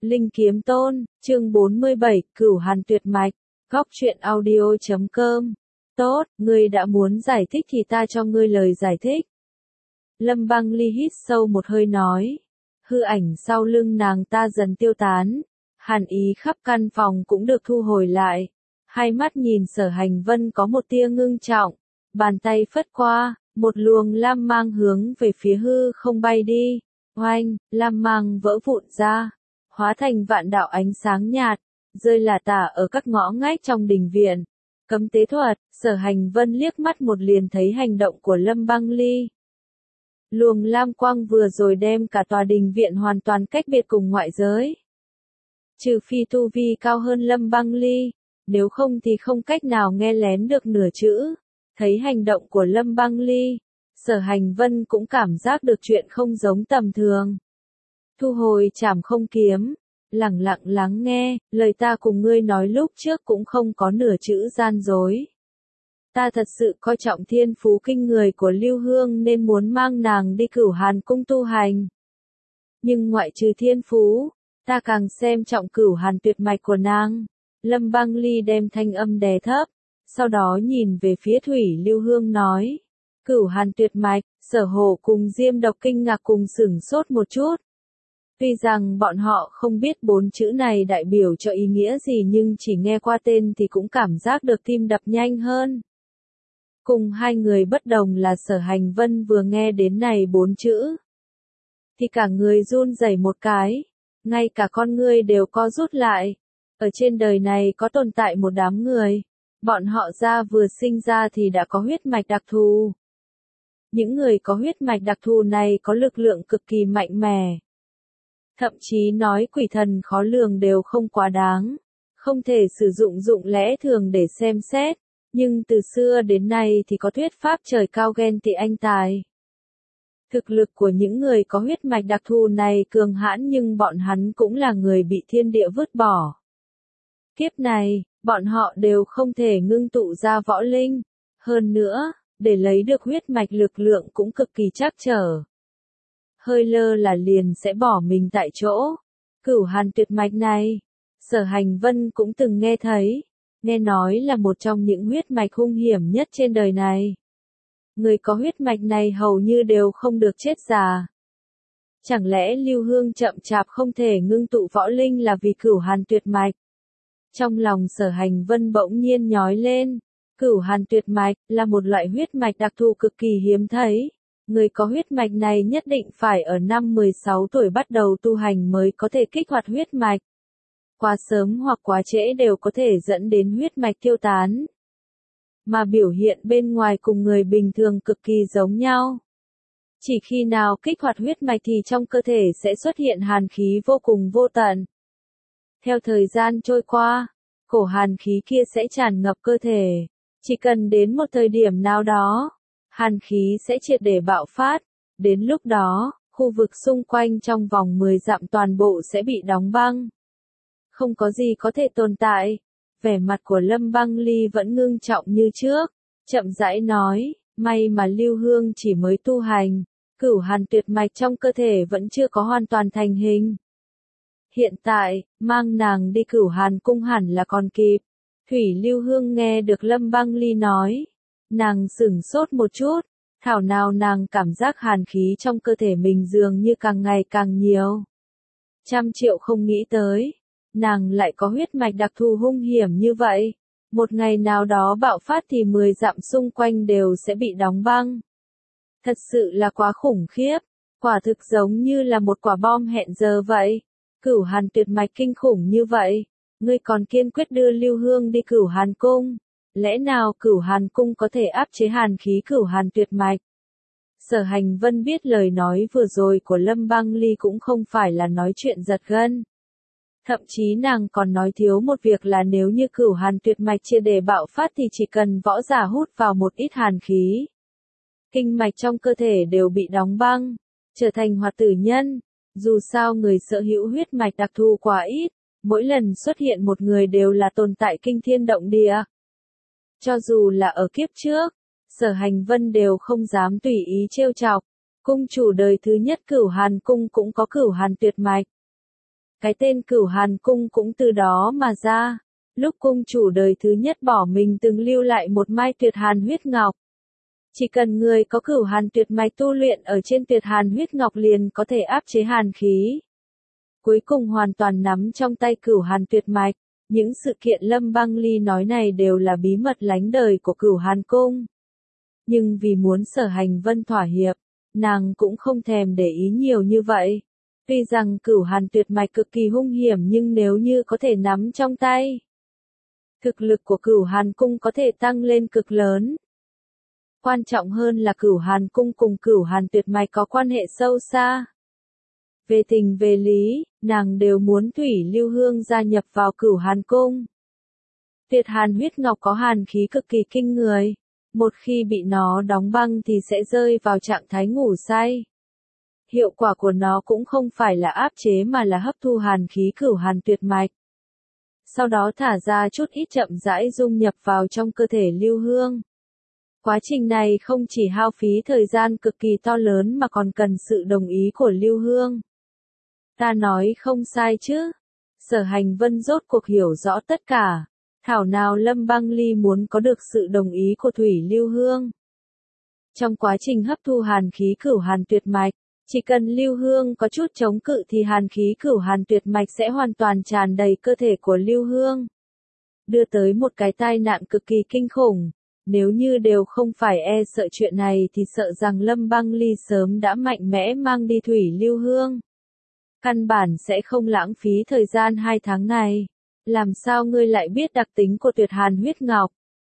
Linh Kiếm Tôn, chương 47, Cửu Hàn Tuyệt Mạch, Góc truyện audio.com. Tốt, ngươi đã muốn giải thích thì ta cho ngươi lời giải thích. Lâm Băng Ly hít sâu một hơi nói. Hư ảnh sau lưng nàng ta dần tiêu tán. Hàn ý khắp căn phòng cũng được thu hồi lại. Hai mắt nhìn Sở Hành Vân có một tia ngưng trọng. Bàn tay phất qua, một luồng lam mang hướng về phía hư không bay đi. Oanh, lam mang vỡ vụn ra. Hóa thành vạn đạo ánh sáng nhạt, rơi lả tả ở các ngõ ngách trong đình viện. Cấm tế thuật, Sở Hành Vân liếc mắt một liền thấy hành động của Lâm Băng Ly. Luồng lam quang vừa rồi đem cả tòa đình viện hoàn toàn cách biệt cùng ngoại giới. Trừ phi tu vi cao hơn Lâm Băng Ly, nếu không thì không cách nào nghe lén được nửa chữ. Thấy hành động của Lâm Băng Ly, Sở Hành Vân cũng cảm giác được chuyện không giống tầm thường. Thu hồi trảm không kiếm, lẳng lặng lắng nghe, lời ta cùng ngươi nói lúc trước cũng không có nửa chữ gian dối. Ta thật sự coi trọng thiên phú kinh người của Lưu Hương nên muốn mang nàng đi Cửu Hàn cung tu hành. Nhưng ngoại trừ thiên phú, ta càng xem trọng Cửu Hàn tuyệt mạch của nàng. Lâm Băng Ly đem thanh âm đè thấp, sau đó nhìn về phía Thủy Lưu Hương nói. Cửu Hàn tuyệt mạch, Sở Hổ cùng Diêm Độc kinh ngạc cùng sửng sốt một chút. Tuy rằng bọn họ không biết bốn chữ này đại biểu cho ý nghĩa gì nhưng chỉ nghe qua tên thì cũng cảm giác được tim đập nhanh hơn. Cùng hai người bất đồng là Sở Hành Vân vừa nghe đến này bốn chữ, thì cả người run rẩy một cái, ngay cả con ngươi đều co rút lại. Ở trên đời này có tồn tại một đám người, bọn họ ra vừa sinh ra thì đã có huyết mạch đặc thù. Những người có huyết mạch đặc thù này có lực lượng cực kỳ mạnh mẽ. Thậm chí nói quỷ thần khó lường đều không quá đáng, không thể sử dụng dụng lẽ thường để xem xét, nhưng từ xưa đến nay thì có thuyết pháp trời cao ghen tị anh tài. Thực lực của những người có huyết mạch đặc thù này cường hãn nhưng bọn hắn cũng là người bị thiên địa vứt bỏ. Kiếp này, bọn họ đều không thể ngưng tụ ra võ linh, hơn nữa, để lấy được huyết mạch lực lượng cũng cực kỳ trắc trở. Hơi lơ là liền sẽ bỏ mình tại chỗ. Cửu Hàn tuyệt mạch này, Sở Hành Vân cũng từng nghe thấy, nghe nói là một trong những huyết mạch hung hiểm nhất trên đời này. Người có huyết mạch này hầu như đều không được chết già. Chẳng lẽ Lưu Hương chậm chạp không thể ngưng tụ võ linh là vì Cửu Hàn tuyệt mạch? Trong lòng Sở Hành Vân bỗng nhiên nhói lên. Cửu Hàn tuyệt mạch là một loại huyết mạch đặc thù cực kỳ hiếm thấy. Người có huyết mạch này nhất định phải ở năm 16 tuổi bắt đầu tu hành mới có thể kích hoạt huyết mạch. Quá sớm hoặc quá trễ đều có thể dẫn đến huyết mạch tiêu tán. Mà biểu hiện bên ngoài cùng người bình thường cực kỳ giống nhau. Chỉ khi nào kích hoạt huyết mạch thì trong cơ thể sẽ xuất hiện hàn khí vô cùng vô tận. Theo thời gian trôi qua, cổ hàn khí kia sẽ tràn ngập cơ thể. Chỉ cần đến một thời điểm nào đó, hàn khí sẽ triệt để bạo phát, đến lúc đó, khu vực xung quanh trong vòng 10 dặm toàn bộ sẽ bị đóng băng. Không có gì có thể tồn tại. Vẻ mặt của Lâm Băng Ly vẫn ngưng trọng như trước, chậm rãi nói, may mà Lưu Hương chỉ mới tu hành, Cửu Hàn tuyệt mạch trong cơ thể vẫn chưa có hoàn toàn thành hình. Hiện tại, mang nàng đi Cửu Hàn cung hẳn là còn kịp. Thủy Lưu Hương nghe được Lâm Băng Ly nói. Nàng sửng sốt một chút, thảo nào nàng cảm giác hàn khí trong cơ thể mình dường như càng ngày càng nhiều. 100.000.000 không nghĩ tới, nàng lại có huyết mạch đặc thù hung hiểm như vậy. Một ngày nào đó bạo phát thì 10 dặm xung quanh đều sẽ bị đóng băng. Thật sự là quá khủng khiếp, quả thực giống như là một quả bom hẹn giờ vậy. Cửu Hàn tuyệt mạch kinh khủng như vậy, ngươi còn kiên quyết đưa Lưu Hương đi Cửu Hàn cung. Lẽ nào Cửu Hàn cung có thể áp chế hàn khí Cửu Hàn tuyệt mạch? Sở Hành Vân biết lời nói vừa rồi của Lâm Băng Ly cũng không phải là nói chuyện giật gân. Thậm chí nàng còn nói thiếu một việc là nếu như Cửu Hàn tuyệt mạch chia để bạo phát thì chỉ cần võ giả hút vào một ít hàn khí, kinh mạch trong cơ thể đều bị đóng băng, trở thành hoạt tử nhân. Dù sao người sở hữu huyết mạch đặc thù quá ít, mỗi lần xuất hiện một người đều là tồn tại kinh thiên động địa. Cho dù là ở kiếp trước, Sở Hành Vân đều không dám tùy ý trêu chọc. Cung chủ đời thứ nhất Cửu Hàn cung cũng có Cửu Hàn tuyệt mạch. Cái tên Cửu Hàn Cung cũng từ đó mà ra. Lúc cung chủ đời thứ nhất bỏ mình từng lưu lại một mai Tuyệt Hàn huyết ngọc. Chỉ cần người có Cửu Hàn tuyệt mạch tu luyện ở trên Tuyệt Hàn huyết ngọc liền có thể áp chế hàn khí. Cuối cùng hoàn toàn nắm trong tay Cửu Hàn tuyệt mạch. Những sự kiện Lâm Băng Ly nói này đều là bí mật lánh đời của Cửu Hàn Cung. Nhưng vì muốn Sở Hành Vân thỏa hiệp, nàng cũng không thèm để ý nhiều như vậy. Tuy rằng Cửu Hàn tuyệt mạch cực kỳ hung hiểm nhưng nếu như có thể nắm trong tay, thực lực của Cửu Hàn Cung có thể tăng lên cực lớn. Quan trọng hơn là Cửu Hàn Cung cùng Cửu Hàn tuyệt mạch có quan hệ sâu xa. Về tình về lý, nàng đều muốn Thủy Lưu Hương gia nhập vào Cửu Hàn Cung. Tuyệt Hàn huyết ngọc có hàn khí cực kỳ kinh người. Một khi bị nó đóng băng thì sẽ rơi vào trạng thái ngủ say. Hiệu quả của nó cũng không phải là áp chế mà là hấp thu hàn khí Cửu Hàn tuyệt mạch. Sau đó thả ra chút ít chậm rãi dung nhập vào trong cơ thể Lưu Hương. Quá trình này không chỉ hao phí thời gian cực kỳ to lớn mà còn cần sự đồng ý của Lưu Hương. Ta nói không sai chứ? Sở Hành Vân rốt cuộc hiểu rõ tất cả. Thảo nào Lâm Băng Ly muốn có được sự đồng ý của Thủy Lưu Hương. Trong quá trình hấp thu hàn khí Cửu Hàn tuyệt mạch, chỉ cần Lưu Hương có chút chống cự thì hàn khí Cửu Hàn tuyệt mạch sẽ hoàn toàn tràn đầy cơ thể của Lưu Hương. Đưa tới một cái tai nạn cực kỳ kinh khủng. Nếu như đều không phải sợ chuyện này thì sợ rằng Lâm Băng Ly sớm đã mạnh mẽ mang đi Thủy Lưu Hương. Căn bản sẽ không lãng phí thời gian 2 tháng này. Làm sao ngươi lại biết đặc tính của Tuyệt Hàn huyết ngọc?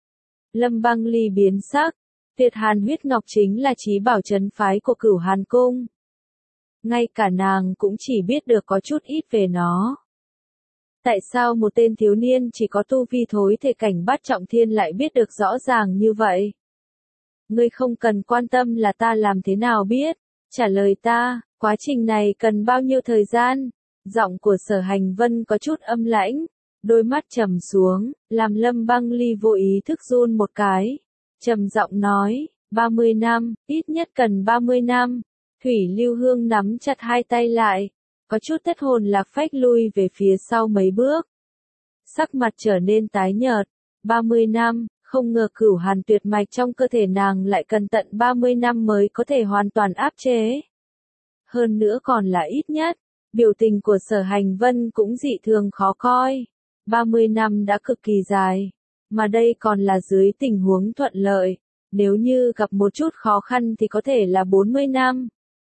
Lâm Băng Ly biến sắc. Tuyệt Hàn huyết ngọc chính là chí bảo trấn phái của Cửu Hàn Cung. Ngay cả nàng cũng chỉ biết được có chút ít về nó. Tại sao một tên thiếu niên chỉ có tu vi thối thể cảnh bát trọng thiên lại biết được rõ ràng như vậy? Ngươi không cần quan tâm là ta làm thế nào biết. Trả lời ta, quá trình này cần bao nhiêu thời gian? Giọng của Sở Hành Vân có chút âm lãnh. Đôi mắt trầm xuống, làm Lâm Băng Ly vô ý thức run một cái. Trầm giọng nói, 30 năm, ít nhất cần 30 năm. Thủy Lưu Hương nắm chặt hai tay lại. Có chút thất hồn lạc phách lui về phía sau mấy bước. Sắc mặt trở nên tái nhợt. 30 năm, không ngờ Cửu Hàn tuyệt mạch trong cơ thể nàng lại cần tận 30 năm mới có thể hoàn toàn áp chế. Hơn nữa còn là ít nhất. Biểu tình của Sở Hành Vân cũng dị thường khó coi. 30 năm đã cực kỳ dài. Mà đây còn là dưới tình huống thuận lợi. Nếu như gặp một chút khó khăn thì có thể là 40 năm.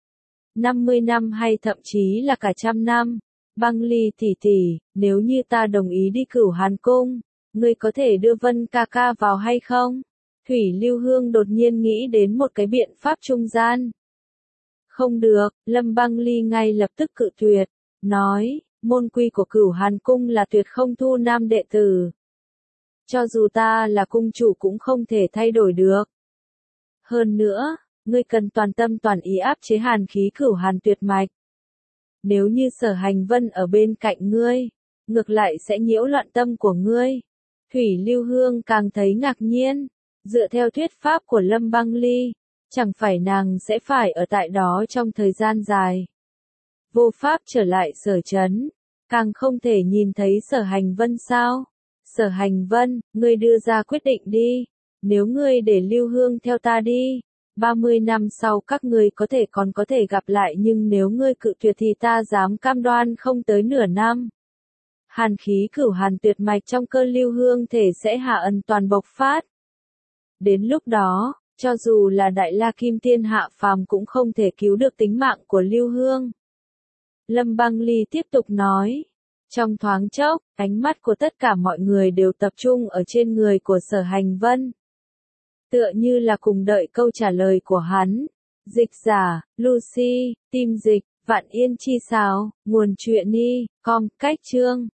50 năm hay thậm chí là cả 100 năm. Băng Ly tỷ tỷ, nếu như ta đồng ý đi Cửu Hàn Cung, ngươi có thể đưa Vân ca ca vào hay không? Thủy Lưu Hương đột nhiên nghĩ đến một cái biện pháp trung gian. Không được, Lâm Băng Ly ngay lập tức cự tuyệt, nói, môn quy của Cửu Hàn Cung là tuyệt không thu nam đệ tử. Cho dù ta là cung chủ cũng không thể thay đổi được. Hơn nữa, ngươi cần toàn tâm toàn ý áp chế hàn khí Cửu Hàn tuyệt mạch. Nếu như Sở Hành Vân ở bên cạnh ngươi, ngược lại sẽ nhiễu loạn tâm của ngươi. Thủy Lưu Hương càng thấy ngạc nhiên, dựa theo thuyết pháp của Lâm Băng Ly, chẳng phải nàng sẽ phải ở tại đó trong thời gian dài. Vô pháp trở lại Sở Trấn, càng không thể nhìn thấy Sở Hành Vân sao? Sở Hành Vân, ngươi đưa ra quyết định đi, nếu ngươi để Lưu Hương theo ta đi, 30 năm sau các ngươi còn có thể gặp lại nhưng nếu ngươi cự tuyệt thì ta dám cam đoan không tới nửa năm. Hàn khí Cửu Hàn tuyệt mạch trong cơ Lưu Hương thể sẽ hạ ẩn toàn bộc phát. Đến lúc đó, cho dù là Đại La Kim Tiên hạ phàm cũng không thể cứu được tính mạng của Lưu Hương. Lâm Băng Ly tiếp tục nói. Trong thoáng chốc, ánh mắt của tất cả mọi người đều tập trung ở trên người của Sở Hành Vân. Tựa như là cùng đợi câu trả lời của hắn. Dịch giả, Lucy, Tim dịch, Vạn Yên Chi Sào, nguồn truyện đi, com, cách chương.